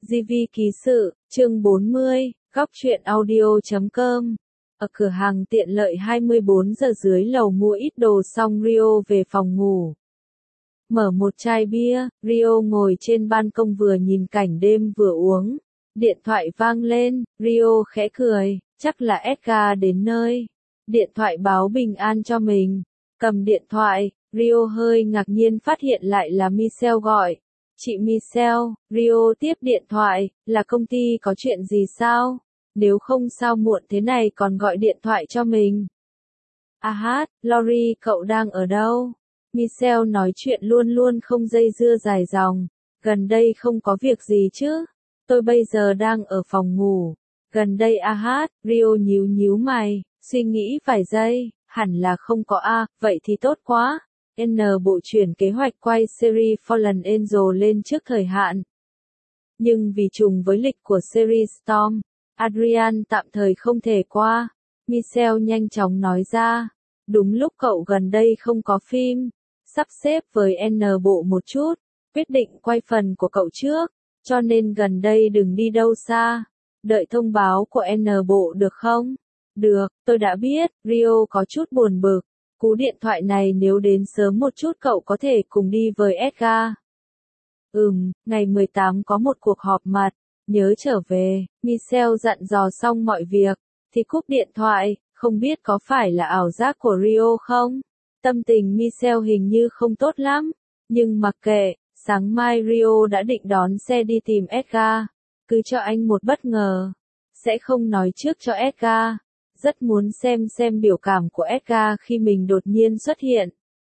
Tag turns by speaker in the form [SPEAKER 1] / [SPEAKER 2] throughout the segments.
[SPEAKER 1] GV ký sự, chương 40, góc truyện audio.com. Ở cửa hàng tiện lợi 24 giờ dưới lầu mua ít đồ xong Rio về phòng ngủ. Mở một chai bia, Rio ngồi trên ban công vừa nhìn cảnh đêm vừa uống. Điện thoại vang lên, Rio khẽ cười, chắc là Edgar đến nơi. Điện thoại báo bình an cho mình. Cầm điện thoại, Rio hơi ngạc nhiên phát hiện lại là Michelle gọi. Chị Michelle, Rio tiếp điện thoại, là công ty có chuyện gì sao? Nếu không sao muộn thế này còn gọi điện thoại cho mình. Lori cậu đang ở đâu? Michelle nói chuyện luôn luôn không dây dưa dài dòng. Gần đây không có việc gì chứ? Tôi bây giờ đang ở phòng ngủ. Gần đây Rio nhíu mày, suy nghĩ vài giây, hẳn là không có vậy thì tốt quá. Bộ chuyển kế hoạch quay series Fallen Angel lên trước thời hạn. Nhưng vì trùng với lịch của series Storm, Adrian tạm thời không thể qua. Michelle nhanh chóng nói ra. Đúng lúc cậu gần đây không có phim. Sắp xếp với bộ một chút. Quyết định quay phần của cậu trước. Cho nên gần đây đừng đi đâu xa. Đợi thông báo của bộ được không? Được, tôi đã biết. Rio có chút buồn bực. Cú điện thoại này nếu đến sớm một chút cậu có thể cùng đi với Edgar. Ngày 18 có một cuộc họp mặt, nhớ trở về. Michelle dặn dò xong mọi việc, thì cúp điện thoại, không biết có phải là ảo giác của Rio không? Tâm tình Michelle hình như không tốt lắm, nhưng mặc kệ, sáng mai Rio đã định đón xe đi tìm Edgar. Cứ cho anh một bất ngờ, sẽ không nói trước cho Edgar. Rất muốn xem biểu cảm của Edgar khi mình đột nhiên xuất hiện.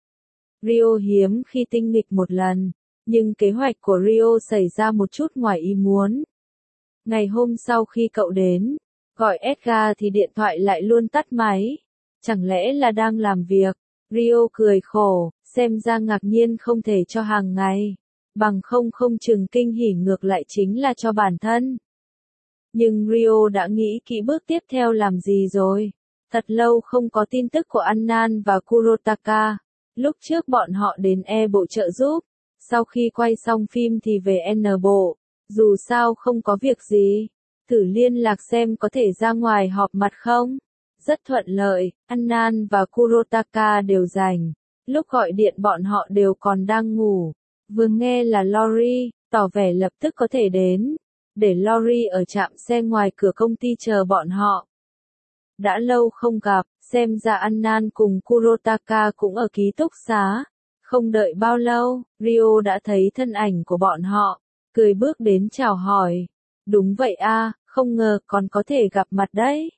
[SPEAKER 1] Rio hiếm khi tinh nghịch một lần, nhưng kế hoạch của Rio xảy ra một chút ngoài ý muốn. Ngày hôm sau khi cậu đến, gọi Edgar thì điện thoại lại luôn tắt máy. Chẳng lẽ là đang làm việc? Rio cười khổ, xem ra ngạc nhiên không thể cho hàng ngày. Bằng không chừng kinh hỉ ngược lại chính là cho bản thân. Nhưng Rio đã nghĩ kỹ bước tiếp theo làm gì rồi. Thật lâu không có tin tức của Annan và Kurotaka. Lúc trước bọn họ đến bộ trợ giúp. Sau khi quay xong phim thì về bộ. Dù sao không có việc gì. Thử liên lạc xem có thể ra ngoài họp mặt không. Rất thuận lợi, Annan và Kurotaka đều rảnh. Lúc gọi điện bọn họ đều còn đang ngủ. Vừa nghe là Lori, tỏ vẻ lập tức có thể đến. Để Lori ở trạm xe ngoài cửa công ty chờ bọn họ. Đã lâu không gặp, xem ra Annan cùng Kurotaka cũng ở ký túc xá. Không đợi bao lâu, Rio đã thấy thân ảnh của bọn họ, cười bước đến chào hỏi. Đúng vậy không ngờ còn có thể gặp mặt đấy.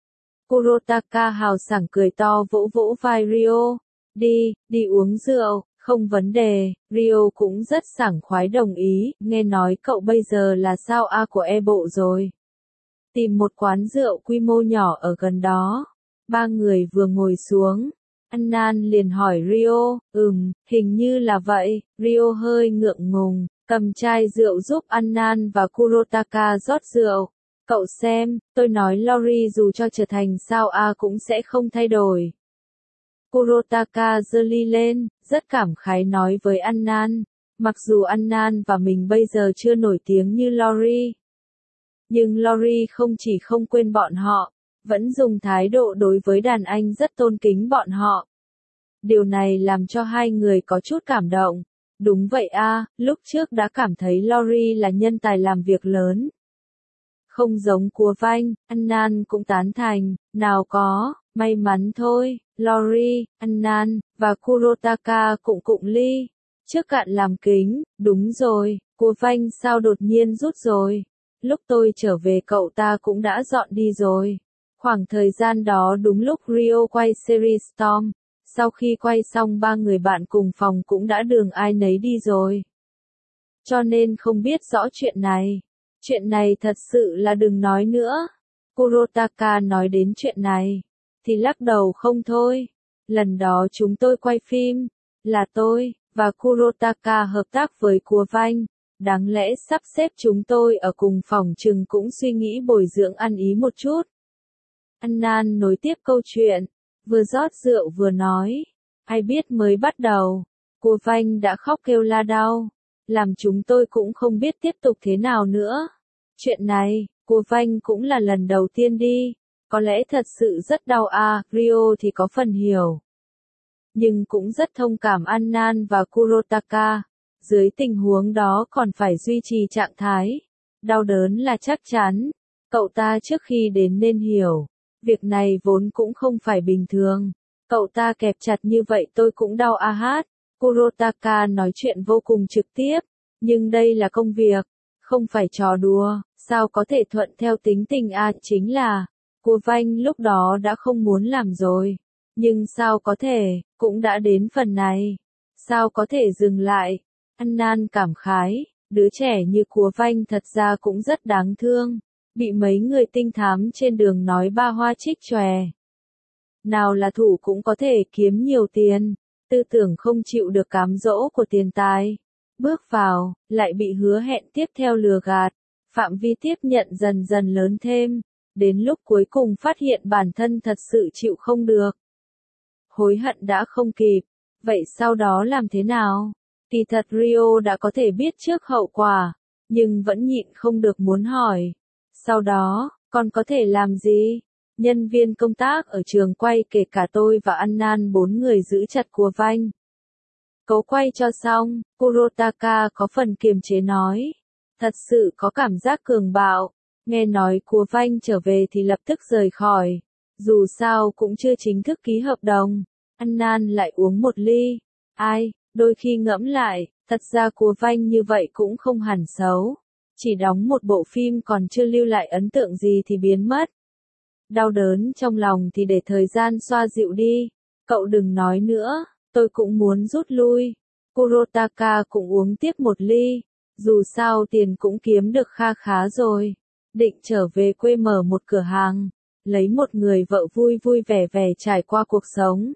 [SPEAKER 1] Kurotaka hào sảng cười to vỗ vai Rio. Đi uống rượu. Không vấn đề, Rio cũng rất sảng khoái đồng ý, nghe nói cậu bây giờ là sao của bộ rồi. Tìm một quán rượu quy mô nhỏ ở gần đó. Ba người vừa ngồi xuống, Annan liền hỏi Rio, hình như là vậy. Rio hơi ngượng ngùng, cầm chai rượu giúp Annan và Kurotaka rót rượu. Cậu xem, tôi nói Lori dù cho trở thành sao cũng sẽ không thay đổi. Kurotaka giơ ly lên, rất cảm khái nói với Annan. Mặc dù Annan và mình bây giờ chưa nổi tiếng như Lori. Nhưng Lori không chỉ không quên bọn họ, vẫn dùng thái độ đối với đàn anh rất tôn kính bọn họ. Điều này làm cho hai người có chút cảm động. Đúng vậy lúc trước đã cảm thấy Lori là nhân tài làm việc lớn. Không giống Cua Vanh, Annan cũng tán thành, nào có, may mắn thôi. Lori, Annan, và Kurotaka cũng ly. Trước cạn làm kính, đúng rồi, Cua Vanh sao đột nhiên rút rồi. Lúc tôi trở về cậu ta cũng đã dọn đi rồi. Khoảng thời gian đó đúng lúc Rio quay series Storm. Sau khi quay xong ba người bạn cùng phòng cũng đã đường ai nấy đi rồi. Cho nên không biết rõ chuyện này. Chuyện này thật sự là đừng nói nữa. Kurotaka nói đến chuyện này. Thì lắc đầu không thôi. Lần đó chúng tôi quay phim, là tôi, và Kurotaka hợp tác với Cua Vanh. Đáng lẽ sắp xếp chúng tôi ở cùng phòng chừng cũng suy nghĩ bồi dưỡng ăn ý một chút. Annan nối tiếp câu chuyện, vừa rót rượu vừa nói. Ai biết mới bắt đầu, Cua Vanh đã khóc kêu la đau. làm chúng tôi cũng không biết tiếp tục thế nào nữa. Chuyện này, của Vanh cũng là lần đầu tiên đi, có lẽ thật sự rất đau à, Rio thì có phần hiểu. Nhưng cũng rất thông cảm Annan và Kurotaka, dưới tình huống đó còn phải duy trì trạng thái. Đau đớn là chắc chắn, cậu ta trước khi đến nên hiểu, việc này vốn cũng không phải bình thường. Cậu ta kẹp chặt như vậy tôi cũng đau a hát. Kurotaka nói chuyện vô cùng trực tiếp, nhưng đây là công việc, không phải trò đùa, sao có thể thuận theo tính tình à, chính là, của Vanh lúc đó đã không muốn làm rồi. Nhưng sao có thể, cũng đã đến phần này. Sao có thể dừng lại? Annan cảm khái, đứa trẻ như của Vanh thật ra cũng rất đáng thương, bị mấy người tinh thám trên đường nói ba hoa trích chòe. Nào là thủ cũng có thể kiếm nhiều tiền, tư tưởng không chịu được cám dỗ của tiền tài. Bước vào, lại bị hứa hẹn tiếp theo lừa gạt, phạm vi tiếp nhận dần dần lớn thêm, đến lúc cuối cùng phát hiện bản thân thật sự chịu không được. Hối hận đã không kịp, vậy sau đó làm thế nào? Kỳ thật Rio đã có thể biết trước hậu quả, nhưng vẫn nhịn không được muốn hỏi. Sau đó, con có thể làm gì? Nhân viên công tác ở trường quay kể cả tôi và Annan 4 người giữ chặt của Vanh. Cấu quay cho xong, Kurotaka có phần kiềm chế nói. Thật sự có cảm giác cường bạo, nghe nói của Vanh trở về thì lập tức rời khỏi. Dù sao cũng chưa chính thức ký hợp đồng. Annan lại uống một ly. Ai, đôi khi ngẫm lại, thật ra của Vanh như vậy cũng không hẳn xấu. Chỉ đóng một bộ phim còn chưa lưu lại ấn tượng gì thì biến mất. Đau đớn trong lòng thì để thời gian xoa dịu đi. Cậu đừng nói nữa, tôi cũng muốn rút lui. Kurotaka cũng uống tiếp một ly. Dù sao tiền cũng kiếm được kha khá rồi. Định trở về quê mở một cửa hàng. Lấy một người vợ vui vui vẻ vẻ trải qua cuộc sống.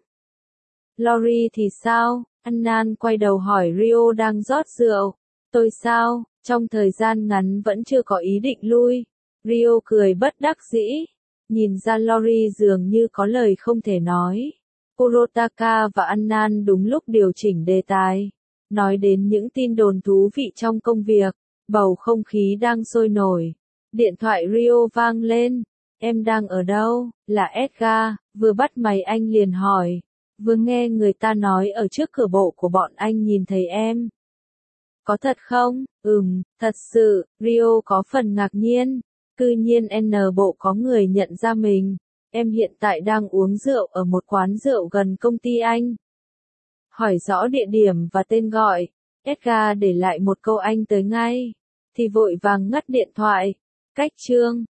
[SPEAKER 1] Lori thì sao? Annan quay đầu hỏi Rio đang rót rượu. Tôi sao? Trong thời gian ngắn vẫn chưa có ý định lui. Rio cười bất đắc dĩ. Nhìn ra Lori dường như có lời không thể nói. Kurotaka và Annan đúng lúc điều chỉnh đề tài. Nói đến những tin đồn thú vị trong công việc. Bầu không khí đang sôi nổi. Điện thoại Rio vang lên. Em đang ở đâu? Là Edgar. Vừa bắt máy anh liền hỏi. Vừa nghe người ta nói ở trước cửa bộ của bọn anh nhìn thấy em. Có thật không? Thật sự. Rio có phần ngạc nhiên. Cư nhiên N bộ có người nhận ra mình. Em hiện tại đang uống rượu ở một quán rượu gần công ty anh. Hỏi rõ địa điểm và tên gọi. Edgar để lại một câu anh tới ngay. Thì vội vàng ngắt điện thoại. Cách chương.